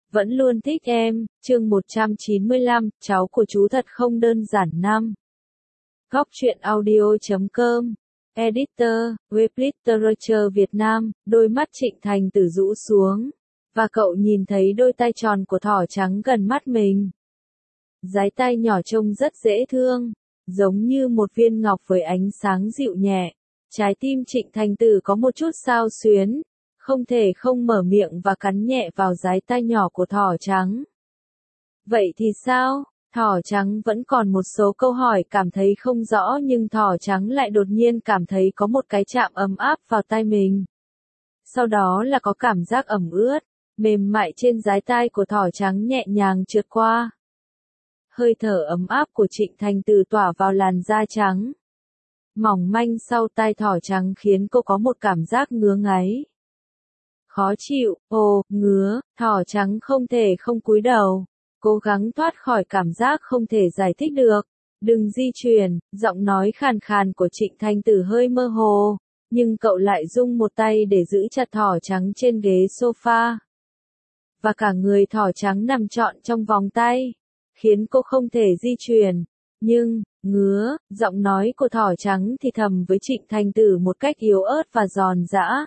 vẫn luôn thích em, chương 195, cháu của chú thật không đơn giản năm. Góc truyện audio.com, Editor, Web Literature Việt Nam, đôi mắt Trịnh Thành Tử rũ xuống, và cậu nhìn thấy đôi tay tròn của thỏ trắng gần mắt mình. Dái tay nhỏ trông rất dễ thương, giống như một viên ngọc với ánh sáng dịu nhẹ. Trái tim Trịnh Thành Tử có một chút xao xuyến, không thể không mở miệng và cắn nhẹ vào dái tay nhỏ của thỏ trắng. Vậy thì sao? Thỏ trắng vẫn còn một số câu hỏi cảm thấy không rõ, nhưng thỏ trắng lại đột nhiên cảm thấy có một cái chạm ấm áp vào tay mình. Sau đó là có cảm giác ẩm ướt, mềm mại trên dái tay của thỏ trắng nhẹ nhàng trượt qua. Hơi thở ấm áp của Trịnh Thành Tử tỏa vào làn da trắng mỏng manh sau tai thỏ trắng khiến cô có một cảm giác ngứa ngáy. Khó chịu, ngứa, thỏ trắng không thể không cúi đầu, cố gắng thoát khỏi cảm giác không thể giải thích được. Đừng di chuyển, giọng nói khàn khàn của Trịnh Thành Tử hơi mơ hồ, nhưng cậu lại rung một tay để giữ chặt thỏ trắng trên ghế sofa. Và cả người thỏ trắng nằm trọn trong vòng tay, khiến cô không thể di chuyển. Nhưng, ngứa, giọng nói của thỏ trắng thì thầm với Trịnh Thành Tử một cách yếu ớt và giòn giã.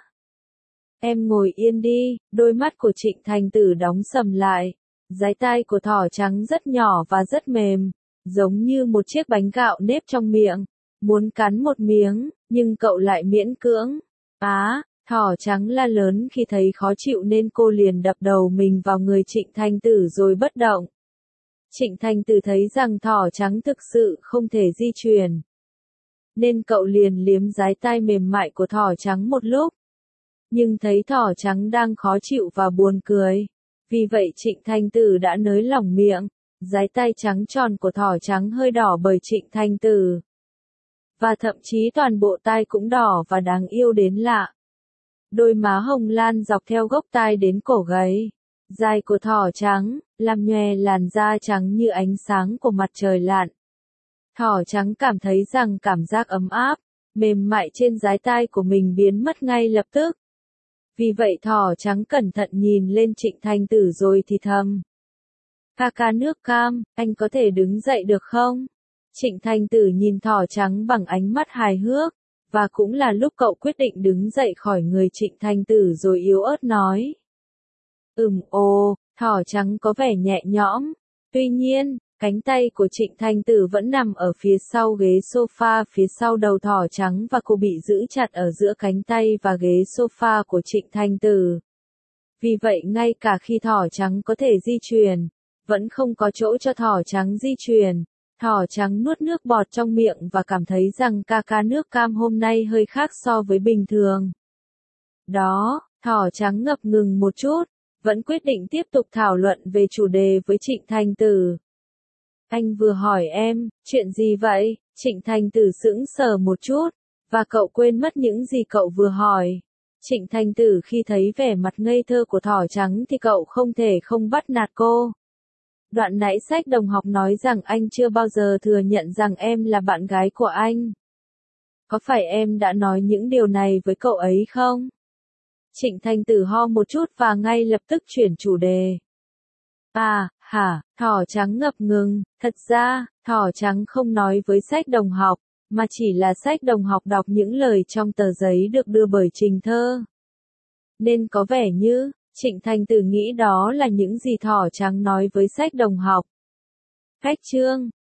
Em ngồi yên đi, đôi mắt của Trịnh Thành Tử đóng sầm lại. Dái tay của thỏ trắng rất nhỏ và rất mềm, giống như một chiếc bánh gạo nếp trong miệng. Muốn cắn một miếng, nhưng cậu lại miễn cưỡng. Thỏ trắng la lớn khi thấy khó chịu nên cô liền đập đầu mình vào người Trịnh Thành Tử rồi bất động. Trịnh Thành Tử thấy rằng thỏ trắng thực sự không thể di chuyển, nên cậu liền liếm dái tay mềm mại của thỏ trắng một lúc. Nhưng thấy thỏ trắng đang khó chịu và buồn cười, vì vậy Trịnh Thành Tử đã nới lỏng miệng. Dái tay trắng tròn của thỏ trắng hơi đỏ bởi Trịnh Thành Tử, và thậm chí toàn bộ tai cũng đỏ và đáng yêu đến lạ. Đôi má hồng lan dọc theo gốc tai đến cổ gáy dài của thỏ trắng, làm nhòe làn da trắng như ánh sáng của mặt trời lặn. Thỏ trắng cảm thấy rằng cảm giác ấm áp, mềm mại trên dái tai của mình biến mất ngay lập tức. Vì vậy thỏ trắng cẩn thận nhìn lên Trịnh Thành Tử rồi thì thầm. Ca nước cam, anh có thể đứng dậy được không? Trịnh Thành Tử nhìn thỏ trắng bằng ánh mắt hài hước, và cũng là lúc cậu quyết định đứng dậy khỏi người Trịnh Thành Tử rồi yếu ớt nói. Thỏ trắng có vẻ nhẹ nhõm. Tuy nhiên, cánh tay của Trịnh Thành Tử vẫn nằm ở phía sau ghế sofa phía sau đầu thỏ trắng và cô bị giữ chặt ở giữa cánh tay và ghế sofa của Trịnh Thành Tử. Vì vậy ngay cả khi thỏ trắng có thể di chuyển, vẫn không có chỗ cho thỏ trắng di chuyển. Thỏ trắng nuốt nước bọt trong miệng và cảm thấy rằng ca nước cam hôm nay hơi khác so với bình thường. Thỏ trắng ngập ngừng một chút, vẫn quyết định tiếp tục thảo luận về chủ đề với Trịnh Thành Tử. Anh vừa hỏi em, chuyện gì vậy? Trịnh Thành Tử sững sờ một chút, và cậu quên mất những gì cậu vừa hỏi. Trịnh Thành Tử khi thấy vẻ mặt ngây thơ của thỏ trắng thì cậu không thể không bắt nạt cô. Đoạn nãy sách đồng học nói rằng anh chưa bao giờ thừa nhận rằng em là bạn gái của anh. Có phải em đã nói những điều này với cậu ấy không? Trịnh Thành Tử ho một chút và ngay lập tức chuyển chủ đề. Thỏ trắng ngập ngừng, thật ra, thỏ trắng không nói với sách đồng học, mà chỉ là sách đồng học đọc những lời trong tờ giấy được đưa bởi Trình Thơ. Nên có vẻ như, Trịnh Thành Tử nghĩ đó là những gì thỏ trắng nói với sách đồng học. Cách chương,